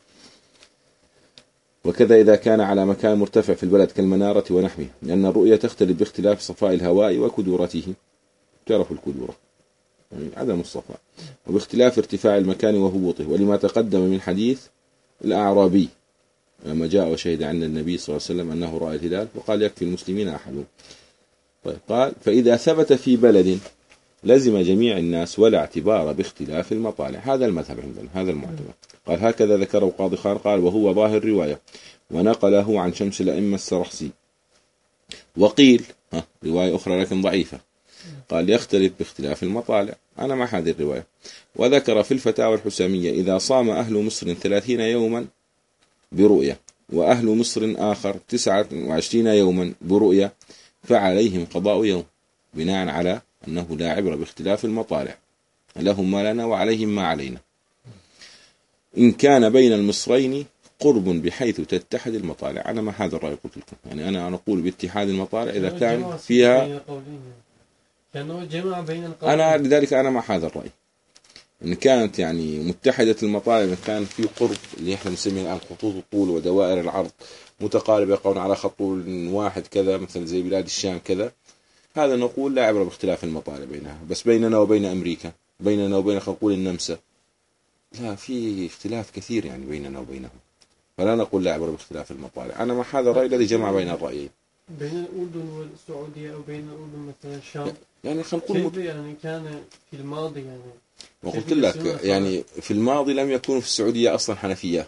وكذا إذا كان على مكان مرتفع في البلد كالمنارة ونحوه، لأن الرؤية تختلف باختلاف صفاء الهواء وكدورته، تعرف الكدورة يعني عدم الصفاء، وباختلاف ارتفاع المكان وهبوطه، ولما تقدم من حديث الأعرابي لما جاء وشهد عن النبي صلى الله عليه وسلم أنه رأى الهلال وقال يكفي المسلمين أحدهم. طيب قال فإذا ثبت في بلد لزم جميع الناس ولا اعتبار باختلاف المطالع، هذا المذهب عندنا، هذا المعتبر. قال هكذا ذكره قاضي خان، قال وهو ظاهر رواية ونقله عن شمس الأئمة السرخسي. وقيل ها رواية أخرى لكن ضعيفة، قال يختلف باختلاف المطالع، أنا مع هذه الرواية. وذكر في الفتاوى الحسامية إذا صام أهل مصر ثلاثين يوما برؤية وأهل مصر آخر تسعة وعشرين يوما برؤية فعليهم قضاء يوم، بناء على أنه لا عبرة باختلاف المطالع، لهم ما لنا وعليهم ما علينا، إن كان بين المصرين قرب بحيث تتحد المطالع. أنا ما هذا الرأي قلت لكم، يعني أنا نقول باتحاد المطالع إذا كان فيها، كانوا جمع بين القولين. أنا لذلك أنا مع هذا الرأي، إن كانت يعني متحدة المطالع، إن كان في قرب اللي إحنا نسميه الآن خطوط الطول ودوائر العرض متقاربة يقعون على خط واحد كذا، مثل زي بلاد الشام كذا، هذا نقول لا عبرة باختلاف المطالع بينها. بس بيننا وبين أمريكا، بيننا وبين خلينا نقول النمسا، لا في اختلاف كثير يعني بيننا وبينهم، فلا نقول لا عبرة باختلاف المطالع. أنا مع هذا الرأي الذي جمع بين الرأيين، بين الأردن والسعودية أو بين الأردن مثلا الشام، يعني خلينا نقول كيف يعني كان في الماضي يعني. وقلت لك يعني في الماضي لم يكونوا في السعودية أصلا حنفية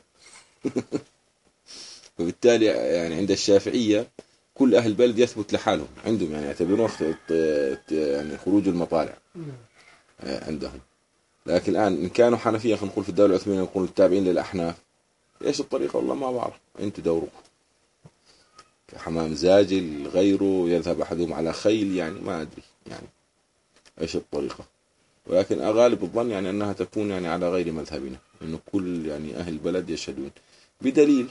وبالتالي يعني عند الشافعية كل أهل البلد يثبت لحالهم عندهم، يعني يعتبرون يعني خروج المطالع عندهم. لكن الآن إن كانوا حنفية خلينا نقول في الدولة العثمانية نقول التابعين للأحناف، إيش الطريقة والله ما بعرف، أنتوا دوروا كحمام زاجل غيره يذهب أحدهم على خيل، يعني ما أدري يعني إيش الطريقة، ولكن أغالب الظن يعني أنها تكون يعني على غير مذهبنا، إنه كل يعني أهل البلد يشهدون، بدليل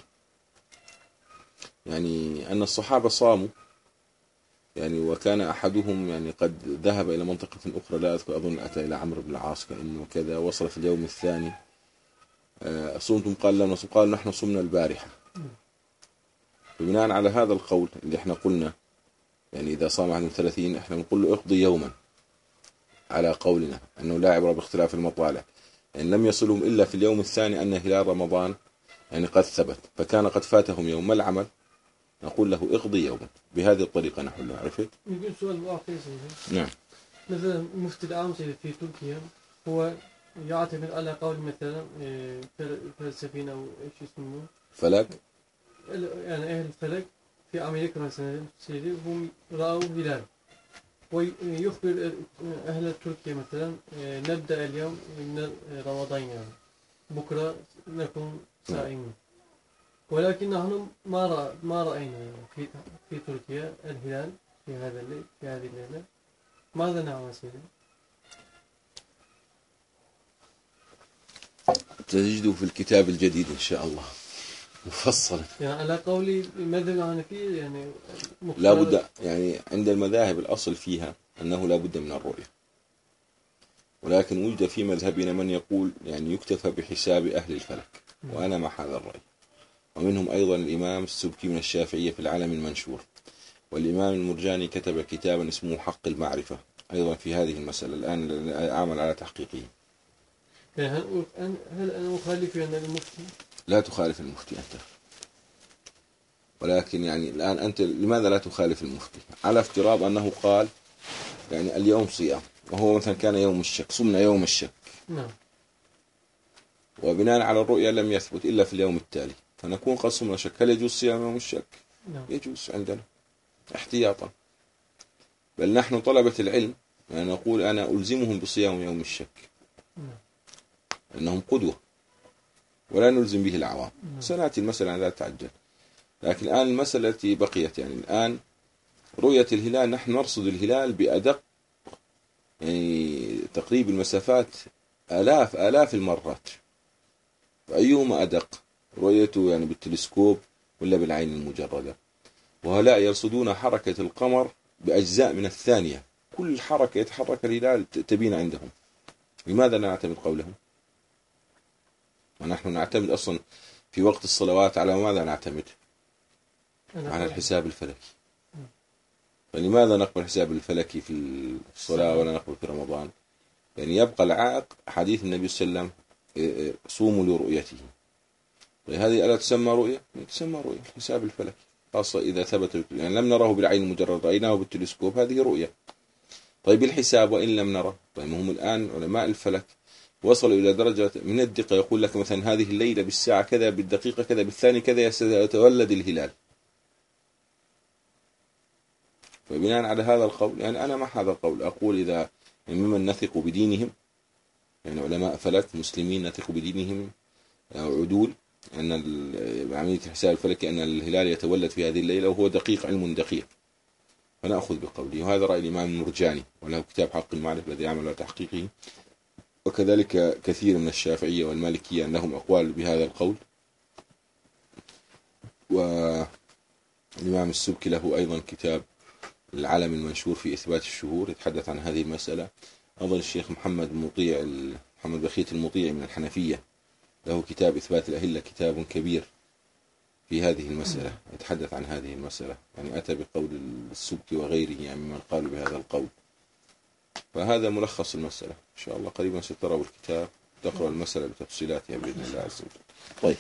يعني أن الصحابة صاموا يعني، وكان أحدهم يعني قد ذهب إلى منطقة أخرى لا أذكر، أظن أتى إلى عمرو بن العاص كأنه كذا، وصل في اليوم الثاني صمتم؟ قال لم نصم، قال نحن صمنا البارحة. فبناء على هذا القول اللي احنا قلنا يعني إذا صام عن ثلاثين احنا نقول له اقضي يوما، على قولنا أنه لا عبرة باختلاف المطالع، يعني لم يصلهم إلا في اليوم الثاني أن هلال رمضان يعني قد ثبت، فكان قد فاتهم يوم العمل، نقول له اقضي يوما، بهذه الطريقة نحلها. عرفت؟ يقول سؤال واقعي سيدي. نعم. مثلا مفتي العام سيدي في تركيا هو يعتمد على قول مثلا فلسفيين أو إيش اسمه فلك، يعني أهل الفلك في أمريكا مثلا سيدي هم رأوا هلال، ويخبر أهل تركيا مثلا نبدأ اليوم من رمضان يعني بكرة نكون صائمين، ولكن نحن ما رأ ما رأينا في في تركيا الهلال في هذا الليل في هذه الليلة، ماذا نعمل سيدي؟ تجده في الكتاب الجديد إن شاء الله مفصلا، يعني على قولي المذهب الحنفي يعني لا بد، يعني عند المذاهب الأصل فيها أنه لا بد من الرؤية، ولكن وجد في مذهبنا من يقول يعني يكتفى بحساب أهل الفلك، وأنا مع هذا الرأي. ومنهم أيضا الإمام السبكي من الشافعية في العالم المنشور، والإمام المرجاني كتب كتابا اسمه حق المعرفة أيضا في هذه المسألة، الآن أعمل على تحقيقه. هل هل أنا أخالف يعني المفتي؟ لا تخالف المفتي أنت، ولكن يعني الآن أنت لماذا لا تخالف المفتي؟ على افتراض أنه قال يعني اليوم صيام، وهو مثلا كان يوم الشك، صمنا يوم الشك، نعم، وبناء على الرؤيا لم يثبت إلا في اليوم التالي، فنكون قد صمنا شك، هل يجوز صيام يوم الشك؟ نعم. يجوز عندنا احتياطا، بل نحن طلبة العلم يعني نقول أنا ألزمهم بصيام يوم الشك، نعم. أنهم قدوة ولا نلزم به العوام. نعم. سنأتي المسألة لا تعجل، لكن الآن المسألة التي بقيت يعني الآن رؤية الهلال، نحن نرصد الهلال بأدق يعني تقريب المسافات آلاف آلاف المرات، فأيهما أدق رؤيته يعني بالتلسكوب ولا بالعين المجردة؟ وهؤلاء يرصدون حركة القمر بأجزاء من الثانية، كل حركة يتحرك الهلال تبين عندهم. لماذا لا نعتمد قولهم؟ ونحن نعتمد أصلا في وقت الصلوات على ماذا نعتمد؟ على الحساب الفلكي. فلماذا نقبل الحساب الفلكي في الصلاة ولا نقبل في رمضان؟ يعني يبقى العائق حديث النبي صلى الله عليه وسلم صوموا لرؤيته. هذه ألا تسمى رؤية؟ تسمى رؤية الحساب الفلكي، خاصة إذا ثبت، يعني لم نره بالعين المجرد، رأيناه بالتلسكوب، هذه رؤية. طيب الحساب وإن لم نره، طيب هم الآن علماء الفلك وصلوا إلى درجة من الدقة، يقول لك مثلا هذه الليلة بالساعة كذا، بالدقيقة كذا، بالثانية كذا سيتولد الهلال. فبناء على هذا القول، يعني أنا مع هذا القول أقول إذا يعني ممن نثق بدينهم، يعني علماء فلك مسلمين نثق بدينهم عدول، أن عملية الحساب الفلكي أن الهلال يتولد في هذه الليلة وهو دقيق، علم دقيق، فنأخذ بقوله. وهذا رأي الإمام المرجاني، وله كتاب حق المعرفة الذي عمل على تحقيقه، وكذلك كثير من الشافعية والمالكية أنهم أقوال بهذا القول. والإمام السبكي له أيضا كتاب العلم المنشور في إثبات الشهور، يتحدث عن هذه المسألة. أظن الشيخ محمد المطيع محمد بخيت المطيع من الحنفية له كتاب إثبات الأهلة، كتاب كبير في هذه المسألة، يتحدث عن هذه المسألة، يعني أتى بقول السبكي وغيره يعني من قالوا بهذا القول. فهذا ملخص المسألة، إن شاء الله قريبا ستروا الكتاب، تقرأ المسألة بتفصيلاتها بإذن الله عز وجل. طيب،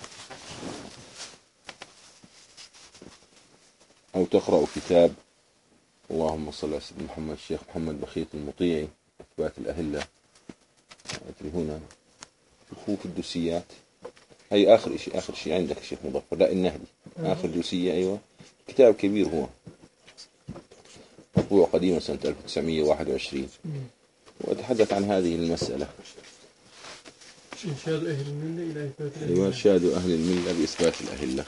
أو تقرأ كتاب اللهم صل على سيدنا محمد الشيخ محمد بخيت المطيعي إثبات الأهلة، أدري هنا في الدوسيات، هي آخر شيء آخر شيء عندك الشيخ مظفر، لا النهدي آخر دوسية، أيوة كتاب كبير هو، مطبوع قديما سنة ألف وتسعمائة وواحد وعشرين، وأتحدث عن هذه المسألة. إرشاد أهل الملة إلى إثبات الأهلة. أيوة إرشاد أهل الملة بإثبات الأهلة،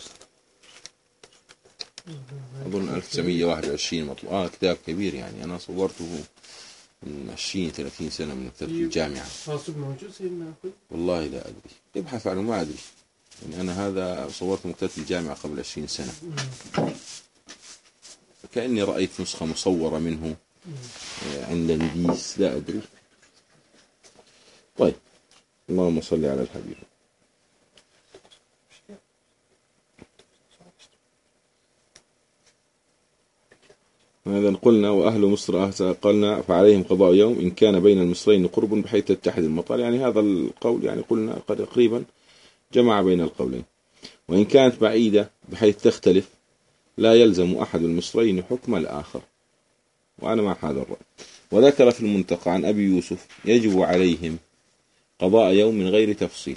أظن ألف وتسعمائة وواحد وعشرين مطبوع. آه كتاب كبير، يعني أنا صورته من عشرين ثلاثين سنة من مكتبة الجامعة. حاسب موجود سيدنا أخوي؟ والله لا أدري، ابحث عنه ما أدري، يعني أنا هذا صورت مكتبة الجامعة قبل عشرين سنة، كأني رأيت نسخة مصورة منه عند نديس، لا أدري. طيب، اللهم صل على الحبيب. هذا قلنا وأهل مصر قلنا فعليهم قضاء يوم إن كان بين المصرين قرب بحيث تتحد المطار، يعني هذا القول يعني قلنا قد تقريبا جمع بين القولين. وإن كانت بعيدة بحيث تختلف لا يلزم أحد المصرين حكم الآخر، وأنا مع هذا الرأي. وذكر في المنتقى عن أبي يوسف يجب عليهم قضاء يوم من غير تفصيل،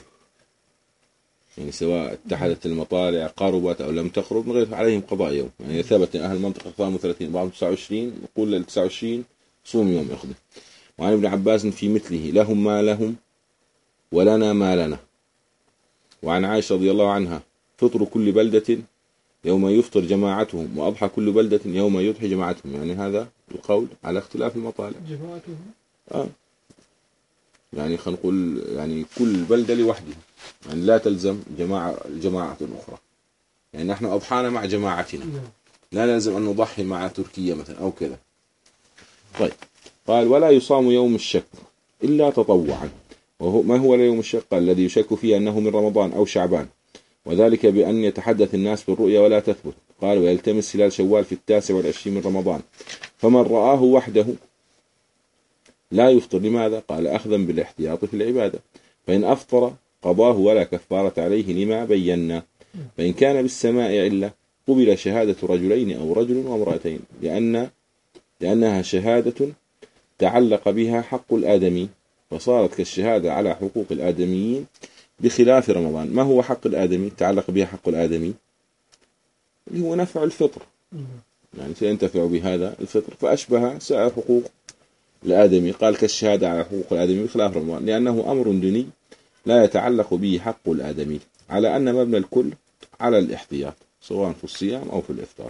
يعني سواء اتحدت المطالع قربت أو لم تقرب من غير عليهم قضاء يوم. يعني ثبت أهل المنطقة صاموا ثلاثين، بعضهم تسعة وعشرين، يقول لل تسعة وعشرين صوم يوم يأخذه. وعن ابن عباس في مثله لهم ما لهم ولنا ما لنا. وعن عائشة رضي الله عنها فطر كل بلدة يوم يفطر جماعتهم، وأضحى كل بلدة يوم يضحي جماعتهم، يعني هذا القول على اختلاف المطالع. جماعتهم آه. يعني خلينا نقول يعني كل بلدة لوحدها، يعني لا تلزم جماعة جماعة أخرى، يعني نحن أضحانا مع جماعتنا، لا نلزم أن نضحي مع تركيا مثلا أو كذا. طيب، قال ولا يصام يوم الشك إلا تطوعا. وهو ما هو يوم الشك الذي يشك فيه أنه من رمضان أو شعبان، وذلك بأن يتحدث الناس بالرؤيا ولا تثبت. قال ويلتمس هلال شوال في التاسع والعشرين من رمضان، فمن رآه وحده لا يفطر. لماذا؟ قال أخذا بالاحتياط في العبادة، فإن أفطر قضاه ولا كفارة عليه لما بينا. فإن كان بالسماء علة قبل شهادة رجلين أو رجل وامرأتين، لأن لأنها شهادة تعلق بها حق الآدمي، فصارت كالشهادة على حقوق الآدميين بخلاف رمضان. ما هو حق الآدمي تعلق بها حق الآدمي؟ اللي هو نفع الفطر، يعني سينتفع بهذا الفطر، فأشبه سائر حقوق الآدمي. قال كالشهادة على حقوق الآدمي بخلاف رمضان، لأنه أمر دني لا يتعلق به حق الآدمي، على أن مبنى الكل على الاحتياط سواء في الصيام أو في الإفطار.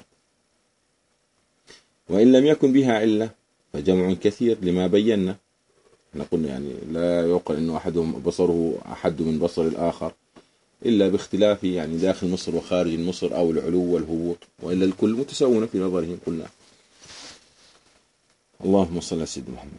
وإن لم يكن بها علة فجمع كثير لما بينا. نقول يعني لا يقال أنه أحدهم بصره أحد من بصر الآخر إلا باختلاف يعني داخل مصر وخارج مصر أو العلو والهبوط، وإلا الكل متساوون في نظرهم قلنا. اللهم صل على سيدنا محمد.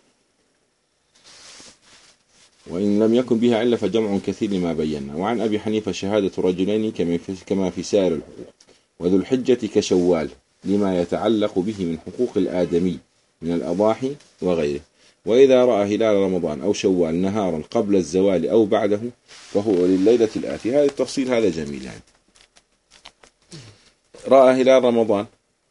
وإن لم يكن بها علة فجمع كثير لما بينا. وعن أبي حنيفة شهادة رجلين كما في سائر الحقوق، وذو الحجة كشوال لما يتعلق به من حقوق الآدمي من الأضاحي وغيره. وإذا رأى هلال رمضان أو شوال نهارا قبل الزوال أو بعده فهو لليلة الآتية. هذا التفصيل هذا جميل. يعني رأى هلال رمضان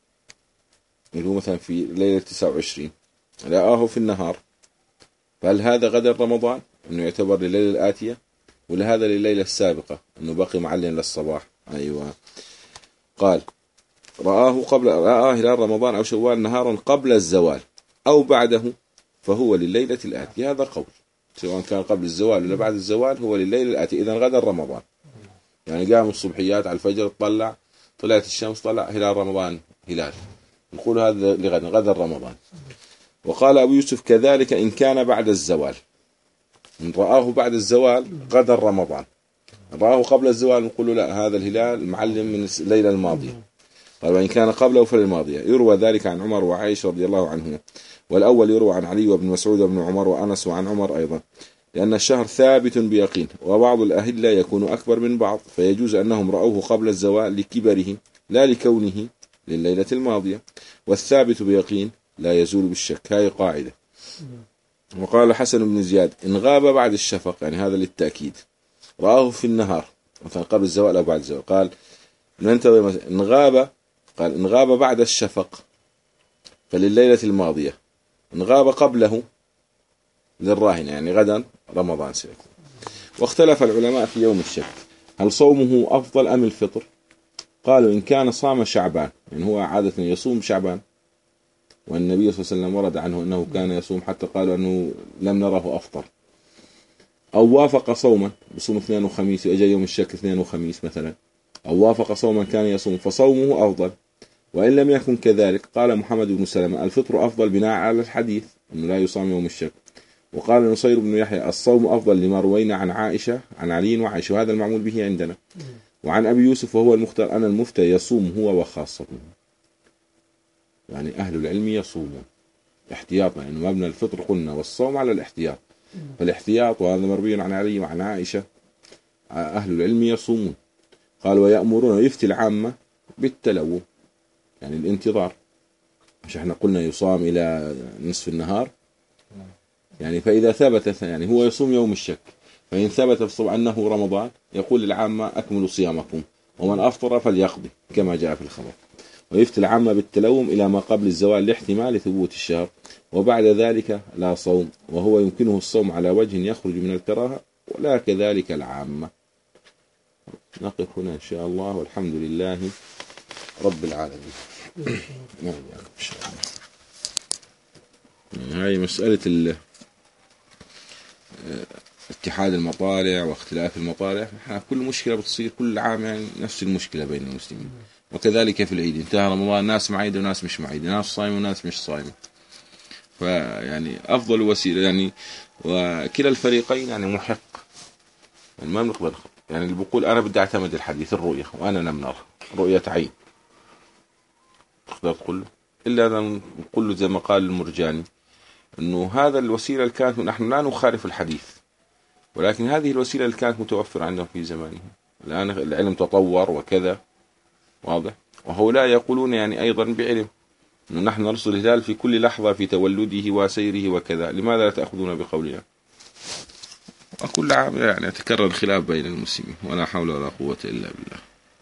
اللي هو مثلا في ليلة تسعة وعشرين، رآه في النهار، فهل هذا غدر رمضان أنه يعتبر لليلة الآتية، ولا هذا لليلة السابقة أنه بقي معلن للصباح؟ أيوة. قال رآه قبل رآه هلال رمضان أو شوال نهارا قبل الزوال أو بعده فهو لليلة الآتية. هذا قول، سواء كان قبل الزوال ولا بعد الزوال هو لليلة الآتية. إذن غدر رمضان، يعني قام الصبحيات على الفجر، طلع طلعت الشمس، طلع هلال رمضان هلال، نقول هذا لغد غدر رمضان. وقال أبو يوسف كذلك إن كان بعد الزوال، إن رآه بعد الزوال غدر رمضان، رآه قبل الزوال نقول لا، هذا الهلال معلم من الليلة الماضية. قال وإن كان قبله فللماضية. يروى ذلك عن عمر وعائشة رضي الله عنهما، والأول يروى عن علي وابن مسعود وابن عمر وأنس وعن عمر أيضا، لأن الشهر ثابت بيقين، وبعض الأهلة يكون أكبر من بعض، فيجوز أنهم رأوه قبل الزوال لكبره لا لكونه لليلة الماضية، والثابت بيقين لا يزول بالشك. هاي قاعدة. وقال حسن بن زياد إن غاب بعد الشفق، يعني هذا للتأكيد، رآه في النهار مثلا قبل الزوال أو بعد الزوال، قال ننتظر إن غاب، قال إن غاب بعد الشفق فلليلة الماضية، إن غاب قبله للراهن، يعني غدا رمضان سيكون. واختلف العلماء في يوم الشك هل صومه أفضل أم الفطر؟ قالوا إن كان صام شعبان، يعني هو عادة يصوم شعبان، والنبي صلى الله عليه وسلم ورد عنه أنه كان يصوم حتى قالوا أنه لم نره أفطر، أو وافق صوما بصوم اثنين وخميس وإجا يوم الشك اثنين وخميس مثلا، أو وافق صوما كان يصوم فصومه أفضل. وإن لم يكن كذلك قال محمد بن سلمة الفطر أفضل بناء على الحديث أنه لا يصام يوم الشك. وقال نصير بن يحيى الصوم أفضل لما روينا عن عائشة عن علي وعائشة، وهذا المعمول به عندنا. وعن أبي يوسف وهو المختار أن المفتى يصوم هو وخاصته، يعني أهل العلم يصومون احتياطا، يعني مبنى الفطر قلنا والصوم على الاحتياط، فالاحتياط وهذا مروي عن علي وعن عائشة أهل العلم يصومون. قال ويأمرون ويفتي العامة بالتلوم، يعني الانتظار، مش احنا قلنا يصام إلى نصف النهار، يعني فإذا ثبت يعني هو يصوم يوم الشك، فإن ثبت في الصبح أنه رمضان يقول للعامة أكملوا صيامكم ومن أفطر فليقضي كما جاء في الخبر. ويفتي العامة بالتلوم إلى ما قبل الزوال لاحتمال ثبوت الشهر، وبعد ذلك لا صوم، وهو يمكنه الصوم على وجه يخرج من الكراهة ولا كذلك العامة. نقف هنا إن شاء الله، والحمد لله رب العالمين. هاي مسألة اتحاد المطالع واختلاف المطالع، كل مشكلة بتصير كل عام يعني نفس المشكلة بين المسلمين. وكذلك في العيد، انتهى رمضان ناس معيدة وناس مش معيدة، ناس صايمة وناس مش صايمة، فيعني أفضل وسيلة يعني وكلا الفريقين يعني محق، يعني ما بنقبل يعني اللي بقول أنا بدي أعتمد الحديث الرؤية وأنا لم نرى رؤية عين، تقدر تقول له إلا أن نقول له زي ما قال المرجاني إنه هذا الوسيلة اللي كانت، نحن لا نخالف الحديث، ولكن هذه الوسيلة اللي كانت متوفرة عندهم في زمانهم. الآن العلم تطور وكذا، واضح. وهؤلاء يقولون يعني أيضا بعلم إنه نحن نرصد الهلال في كل لحظة في تولده وسيره وكذا، لماذا لا تأخذون بقولنا؟ وكل عام يعني يتكرر الخلاف بين المسلمين، ولا حول ولا قوة إلا بالله.